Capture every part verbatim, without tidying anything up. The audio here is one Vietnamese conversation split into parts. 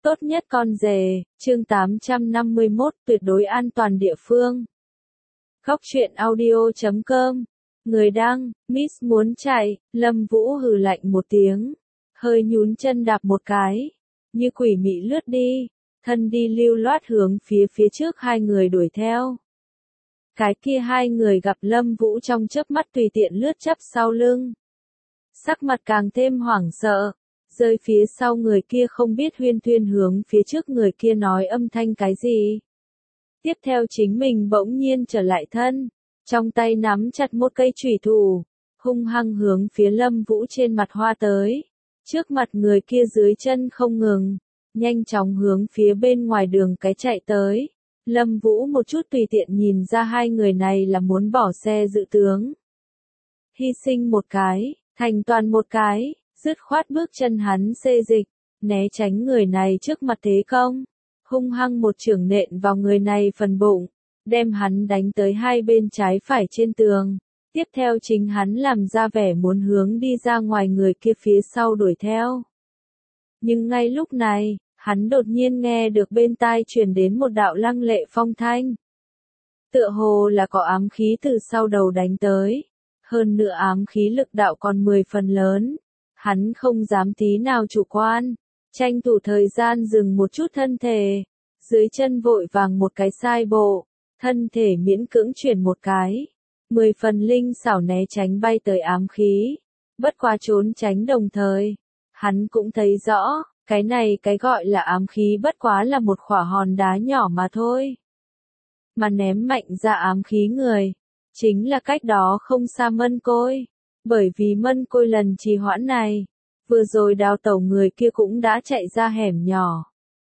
Tốt nhất con rể, chương tám trăm năm mươi mốt, tuyệt đối an toàn địa phương. Góc truyện audio chấm com. Người đăng, Miss muốn chạy, Lâm Vũ hừ lạnh một tiếng. Hơi nhún chân đạp một cái. Như quỷ mị lướt đi. Thân đi lưu loát hướng phía phía trước hai người đuổi theo. Cái kia hai người gặp Lâm Vũ trong chớp mắt tùy tiện lướt chắp sau lưng. Sắc mặt càng thêm hoảng sợ. Rơi phía sau người kia không biết huyên thuyên hướng phía trước người kia nói âm thanh cái gì. Tiếp theo chính mình bỗng nhiên trở lại thân, trong tay nắm chặt một cây chủy thủ, hung hăng hướng phía Lâm Vũ trên mặt hoa tới. Trước mặt người kia dưới chân không ngừng, nhanh chóng hướng phía bên ngoài đường cái chạy tới. Lâm Vũ một chút tùy tiện nhìn ra hai người này là muốn bỏ xe dự tướng. Hy sinh một cái, thành toàn một cái. Dứt khoát bước chân hắn xê dịch, né tránh người này trước mặt thế công, hung hăng một chưởng nện vào người này phần bụng, đem hắn đánh tới hai bên trái phải trên tường. Tiếp theo chính hắn làm ra vẻ muốn hướng đi ra ngoài người kia phía sau đuổi theo. Nhưng ngay lúc này, hắn đột nhiên nghe được bên tai truyền đến một đạo lăng lệ phong thanh. Tựa hồ là có ám khí từ sau đầu đánh tới, hơn nữa ám khí lực đạo còn mười phần lớn. Hắn không dám tí nào chủ quan, tranh thủ thời gian dừng một chút thân thể, dưới chân vội vàng một cái sai bộ, thân thể miễn cưỡng chuyển một cái, mười phần linh xảo né tránh bay tới ám khí, bất quá trốn tránh đồng thời, hắn cũng thấy rõ, cái này cái gọi là ám khí bất quá là một khỏa hòn đá nhỏ mà thôi. Mà ném mạnh ra ám khí người, chính là cách đó không xa Mân Côi. Bởi vì Mân Côi lần trì hoãn này, vừa rồi đào tẩu người kia cũng đã chạy ra hẻm nhỏ.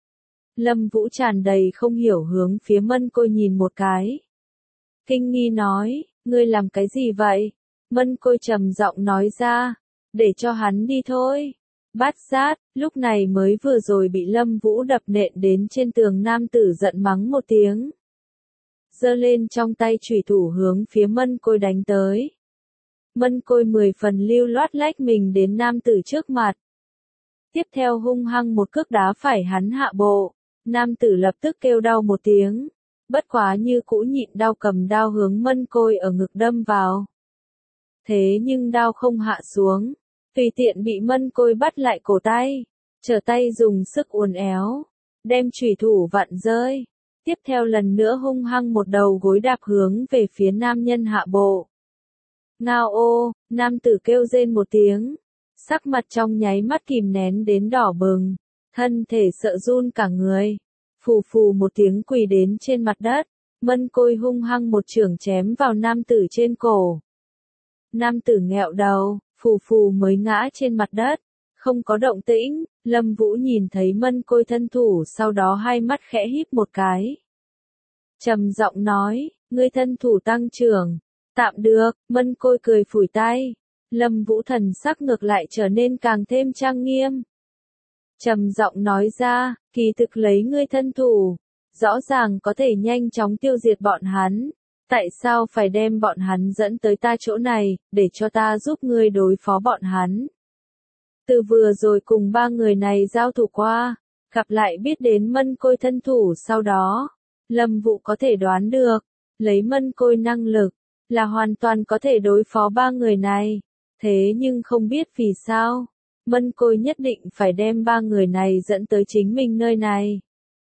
Lâm Vũ tràn đầy không hiểu hướng phía Mân Côi nhìn một cái. Kinh nghi nói, ngươi làm cái gì vậy? Mân Côi trầm giọng nói ra, để cho hắn đi thôi. Bát Giác, lúc này mới vừa rồi bị Lâm Vũ đập nện đến trên tường nam tử giận mắng một tiếng. Giơ lên trong tay chủy thủ hướng phía Mân Côi đánh tới. Mân Côi mười phần lưu loát lách mình đến nam tử trước mặt. Tiếp theo hung hăng một cước đá phải hắn hạ bộ. Nam tử lập tức kêu đau một tiếng. Bất quá như cũ nhịn đau cầm đao hướng Mân Côi ở ngực đâm vào. Thế nhưng đao không hạ xuống. Tùy tiện bị Mân Côi bắt lại cổ tay. Trở tay dùng sức uốn éo. Đem chủy thủ vặn rơi. Tiếp theo lần nữa hung hăng một đầu gối đạp hướng về phía nam nhân hạ bộ. Ngao ô, nam tử kêu rên một tiếng, sắc mặt trong nháy mắt kìm nén đến đỏ bừng, thân thể sợ run cả người, phù phù một tiếng quỳ đến trên mặt đất, Mân Côi hung hăng một chưởng chém vào nam tử trên cổ. Nam tử nghẹo đầu, phù phù mới ngã trên mặt đất, không có động tĩnh. Lâm Vũ nhìn thấy Mân Côi thân thủ sau đó hai mắt khẽ híp một cái. Trầm giọng nói, ngươi thân thủ tăng trưởng. Tạm được, Mân Côi cười phủi tay. Lâm Vũ thần sắc ngược lại trở nên càng thêm trang nghiêm. Trầm giọng nói ra, kỳ thực lấy ngươi thân thủ, rõ ràng có thể nhanh chóng tiêu diệt bọn hắn. Tại sao phải đem bọn hắn dẫn tới ta chỗ này, để cho ta giúp ngươi đối phó bọn hắn? Từ vừa rồi cùng ba người này giao thủ qua, gặp lại biết đến Mân Côi thân thủ sau đó. Lâm Vũ có thể đoán được, lấy Mân Côi năng lực, là hoàn toàn có thể đối phó ba người này. Thế nhưng không biết vì sao, Mân Côi nhất định phải đem ba người này dẫn tới chính mình nơi này.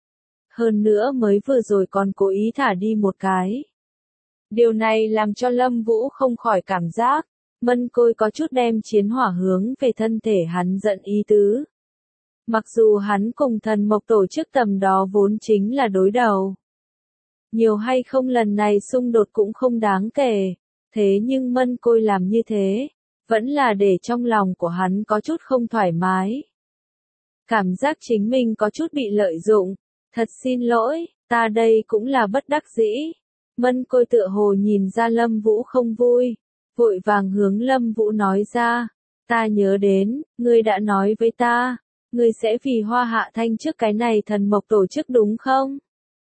Hơn nữa mới vừa rồi còn cố ý thả đi một cái. Điều này làm cho Lâm Vũ không khỏi cảm giác, Mân Côi có chút đem chiến hỏa hướng về thân thể hắn giận ý tứ. Mặc dù hắn cùng thần mộc tổ chức tầm đó vốn chính là đối đầu. Nhiều hay không lần này xung đột cũng không đáng kể, thế nhưng Mân Côi làm như thế, vẫn là để trong lòng của hắn có chút không thoải mái. Cảm giác chính mình có chút bị lợi dụng, thật xin lỗi, ta đây cũng là bất đắc dĩ. Mân Côi tựa hồ nhìn ra Lâm Vũ không vui, vội vàng hướng Lâm Vũ nói ra, ta nhớ đến, ngươi đã nói với ta, ngươi sẽ vì Hoa Hạ Thanh trước cái này thần mộc tổ chức đúng không?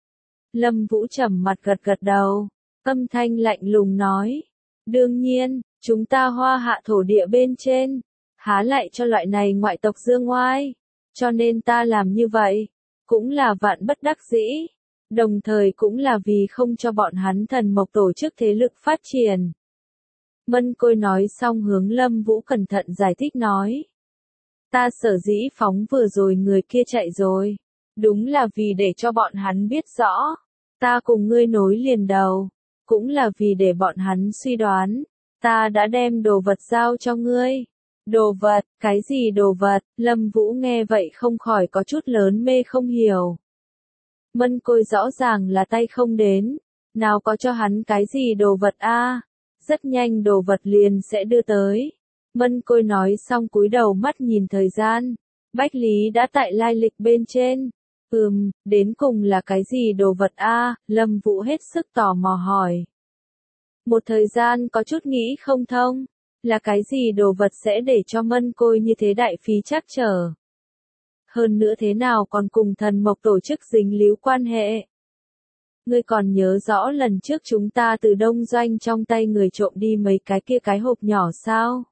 Lâm Vũ trầm mặt gật gật đầu, âm thanh lạnh lùng nói, đương nhiên, chúng ta Hoa Hạ thổ địa bên trên, há lại cho loại này ngoại tộc dương oai, cho nên ta làm như vậy, cũng là vạn bất đắc dĩ, đồng thời cũng là vì không cho bọn hắn thần mộc tổ chức thế lực phát triển. Mân Côi nói xong hướng Lâm Vũ cẩn thận giải thích nói. Ta sở dĩ phóng vừa rồi người kia chạy rồi, đúng là vì để cho bọn hắn biết rõ, ta cùng ngươi nối liền đầu, cũng là vì để bọn hắn suy đoán, ta đã đem đồ vật giao cho ngươi. Đồ vật, cái gì đồ vật? Lâm Vũ nghe vậy không khỏi có chút lớn mê không hiểu. Mân Côi rõ ràng là tay không đến, nào có cho hắn cái gì đồ vật a? Rất nhanh đồ vật liền sẽ đưa tới. Mân Côi nói xong cúi đầu mắt nhìn thời gian. Bách Lý đã tại lai lịch bên trên. Ừm, đến cùng là cái gì đồ vật a? Lâm Vũ hết sức tò mò hỏi. Một thời gian có chút nghĩ không thông. Là cái gì đồ vật sẽ để cho Mân Côi như thế đại phí trắc trở? Hơn nữa thế nào còn cùng thần mộc tổ chức dính líu quan hệ? Ngươi còn nhớ rõ lần trước chúng ta từ Đông Doanh trong tay người trộm đi mấy cái kia cái hộp nhỏ sao?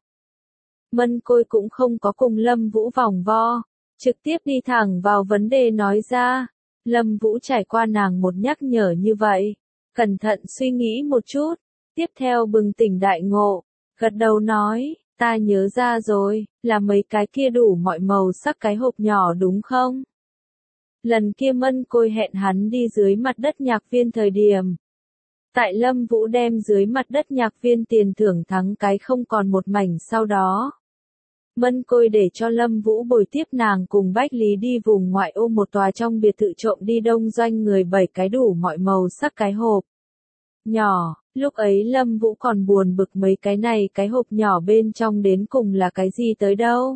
Mân Côi cũng không có cùng Lâm Vũ vòng vo, trực tiếp đi thẳng vào vấn đề nói ra. Lâm Vũ trải qua nàng một nhắc nhở như vậy, cẩn thận suy nghĩ một chút, tiếp theo bừng tỉnh đại ngộ, gật đầu nói, ta nhớ ra rồi, là mấy cái kia đủ mọi màu sắc cái hộp nhỏ đúng không? Lần kia Mân Côi hẹn hắn đi dưới mặt đất nhạc viên thời điểm. Tại Lâm Vũ đem dưới mặt đất nhạc viên tiền thưởng thắng cái không còn một mảnh sau đó. Mân Côi để cho Lâm Vũ bồi tiếp nàng cùng Bách Lý đi vùng ngoại ô một tòa trong biệt thự trộm đi Đông Doanh người bảy cái đủ mọi màu sắc cái hộp nhỏ. Lúc ấy Lâm Vũ còn buồn bực mấy cái này cái hộp nhỏ bên trong đến cùng là cái gì tới đâu.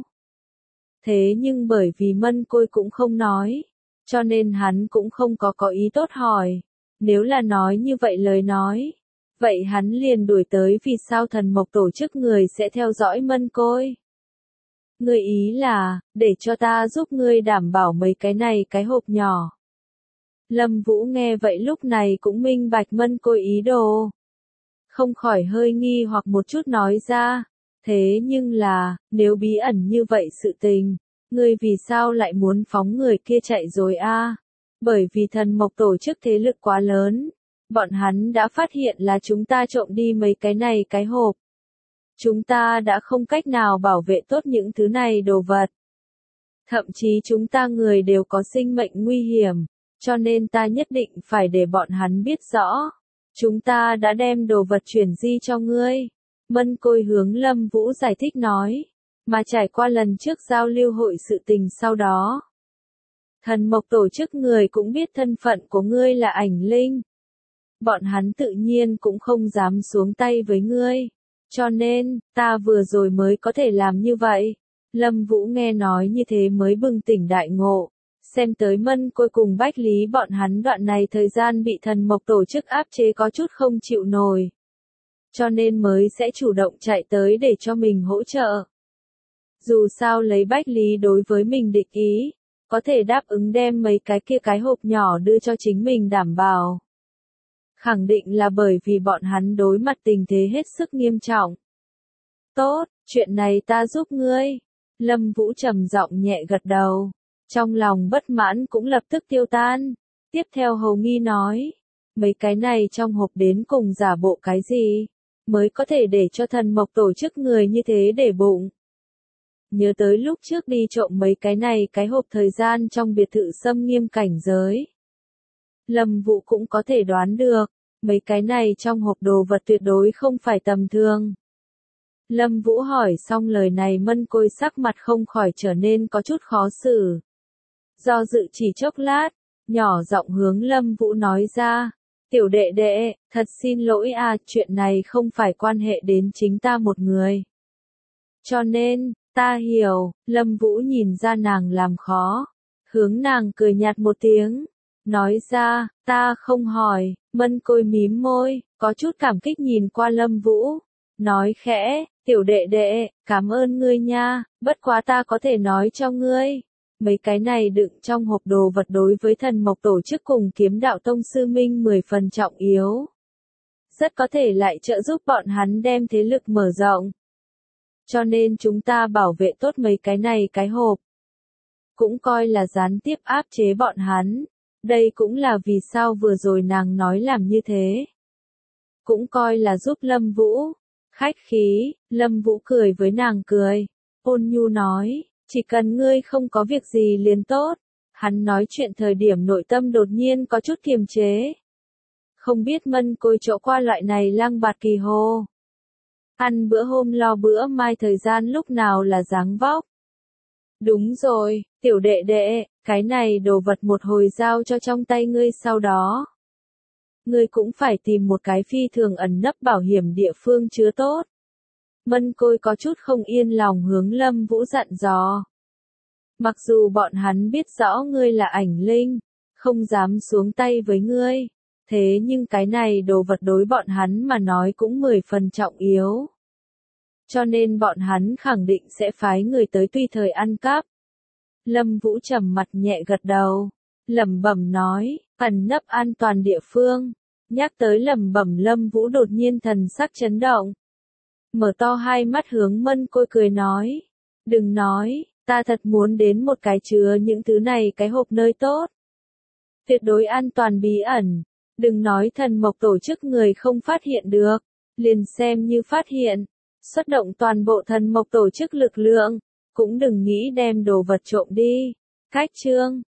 Thế nhưng bởi vì Mân Côi cũng không nói, cho nên hắn cũng không có có ý tốt hỏi. Nếu là nói như vậy lời nói, vậy hắn liền đuổi tới vì sao thần mộc tổ chức người sẽ theo dõi Mân Côi. Ngươi ý là, để cho ta giúp ngươi đảm bảo mấy cái này cái hộp nhỏ. Lâm Vũ nghe vậy lúc này cũng minh bạch Mân Côi ý đồ. Không khỏi hơi nghi hoặc một chút nói ra, thế nhưng là, nếu bí ẩn như vậy sự tình, ngươi vì sao lại muốn phóng người kia chạy rồi a? Bởi vì thần mộc tổ chức thế lực quá lớn, bọn hắn đã phát hiện là chúng ta trộm đi mấy cái này cái hộp. Chúng ta đã không cách nào bảo vệ tốt những thứ này đồ vật. Thậm chí chúng ta người đều có sinh mệnh nguy hiểm, cho nên ta nhất định phải để bọn hắn biết rõ. Chúng ta đã đem đồ vật chuyển di cho ngươi. Mân Côi hướng Lâm Vũ giải thích nói, mà trải qua lần trước giao lưu hội sự tình sau đó. Thần mộc tổ chức người cũng biết thân phận của ngươi là ảnh linh. Bọn hắn tự nhiên cũng không dám xuống tay với ngươi. Cho nên, ta vừa rồi mới có thể làm như vậy. Lâm Vũ nghe nói như thế mới bừng tỉnh đại ngộ. Xem tới Mân Côi cùng Bách Lý bọn hắn đoạn này thời gian bị thần mộc tổ chức áp chế có chút không chịu nổi. Cho nên mới sẽ chủ động chạy tới để cho mình hỗ trợ. Dù sao lấy Bách Lý đối với mình địch ý, có thể đáp ứng đem mấy cái kia cái hộp nhỏ đưa cho chính mình đảm bảo. Khẳng định là bởi vì bọn hắn đối mặt tình thế hết sức nghiêm trọng. Tốt, chuyện này ta giúp ngươi. Lâm Vũ trầm giọng nhẹ gật đầu. Trong lòng bất mãn cũng lập tức tiêu tan. Tiếp theo hầu nghi nói. Mấy cái này trong hộp đến cùng giả bộ cái gì? Mới có thể để cho thần mộc tổ chức người như thế để bụng. Nhớ tới lúc trước đi trộm mấy cái này cái hộp thời gian trong biệt thự xâm nghiêm cảnh giới. Lâm Vũ cũng có thể đoán được, mấy cái này trong hộp đồ vật tuyệt đối không phải tầm thường. Lâm Vũ hỏi xong lời này Mân Côi sắc mặt không khỏi trở nên có chút khó xử. Do dự chỉ chốc lát, nhỏ giọng hướng Lâm Vũ nói ra, tiểu đệ đệ, thật xin lỗi à, chuyện này không phải quan hệ đến chính ta một người. Cho nên, ta hiểu, Lâm Vũ nhìn ra nàng làm khó, hướng nàng cười nhạt một tiếng. Nói ra, ta không hỏi, Mân Côi mím môi, có chút cảm kích nhìn qua Lâm Vũ. Nói khẽ, tiểu đệ đệ, cảm ơn ngươi nha, bất quá ta có thể nói cho ngươi. Mấy cái này đựng trong hộp đồ vật đối với thần mộc tổ chức cùng kiếm đạo tông sư minh mười phần trọng yếu. Rất có thể lại trợ giúp bọn hắn đem thế lực mở rộng. Cho nên chúng ta bảo vệ tốt mấy cái này cái hộp. cũng coi là gián tiếp áp chế bọn hắn. Đây cũng là vì sao vừa rồi nàng nói làm như thế. Cũng coi là giúp Lâm Vũ. Khách khí, Lâm Vũ cười với nàng cười. Ôn nhu nói, chỉ cần ngươi không có việc gì liền tốt. Hắn nói chuyện thời điểm nội tâm đột nhiên có chút kiềm chế. Không biết Mân Côi chỗ qua loại này lang bạt kỳ hồ. Ăn bữa hôm lo bữa mai thời gian lúc nào là dáng vóc. Đúng rồi, tiểu đệ đệ, cái này đồ vật một hồi giao cho trong tay ngươi sau đó. Ngươi cũng phải tìm một cái phi thường ẩn nấp bảo hiểm địa phương chứa tốt. Mân Côi có chút không yên lòng hướng Lâm Vũ dặn dò. Mặc dù bọn hắn biết rõ ngươi là ảnh linh, không dám xuống tay với ngươi, thế nhưng cái này đồ vật đối bọn hắn mà nói cũng mười phần trọng yếu. Cho nên bọn hắn khẳng định sẽ phái người tới tùy thời ăn cắp. Lâm Vũ trầm mặt nhẹ gật đầu, lẩm bẩm nói, ẩn nấp an toàn địa phương. Nhắc tới lẩm bẩm Lâm Vũ đột nhiên thần sắc chấn động. Mở to hai mắt hướng Mân Côi cười nói, đừng nói, ta thật muốn đến một cái chứa những thứ này cái hộp nơi tốt. Tuyệt đối an toàn bí ẩn, đừng nói thần mộc tổ chức người không phát hiện được, liền xem như phát hiện, xuất động toàn bộ thần mộc tổ chức lực lượng, cũng đừng nghĩ đem đồ vật trộm đi. Cách chương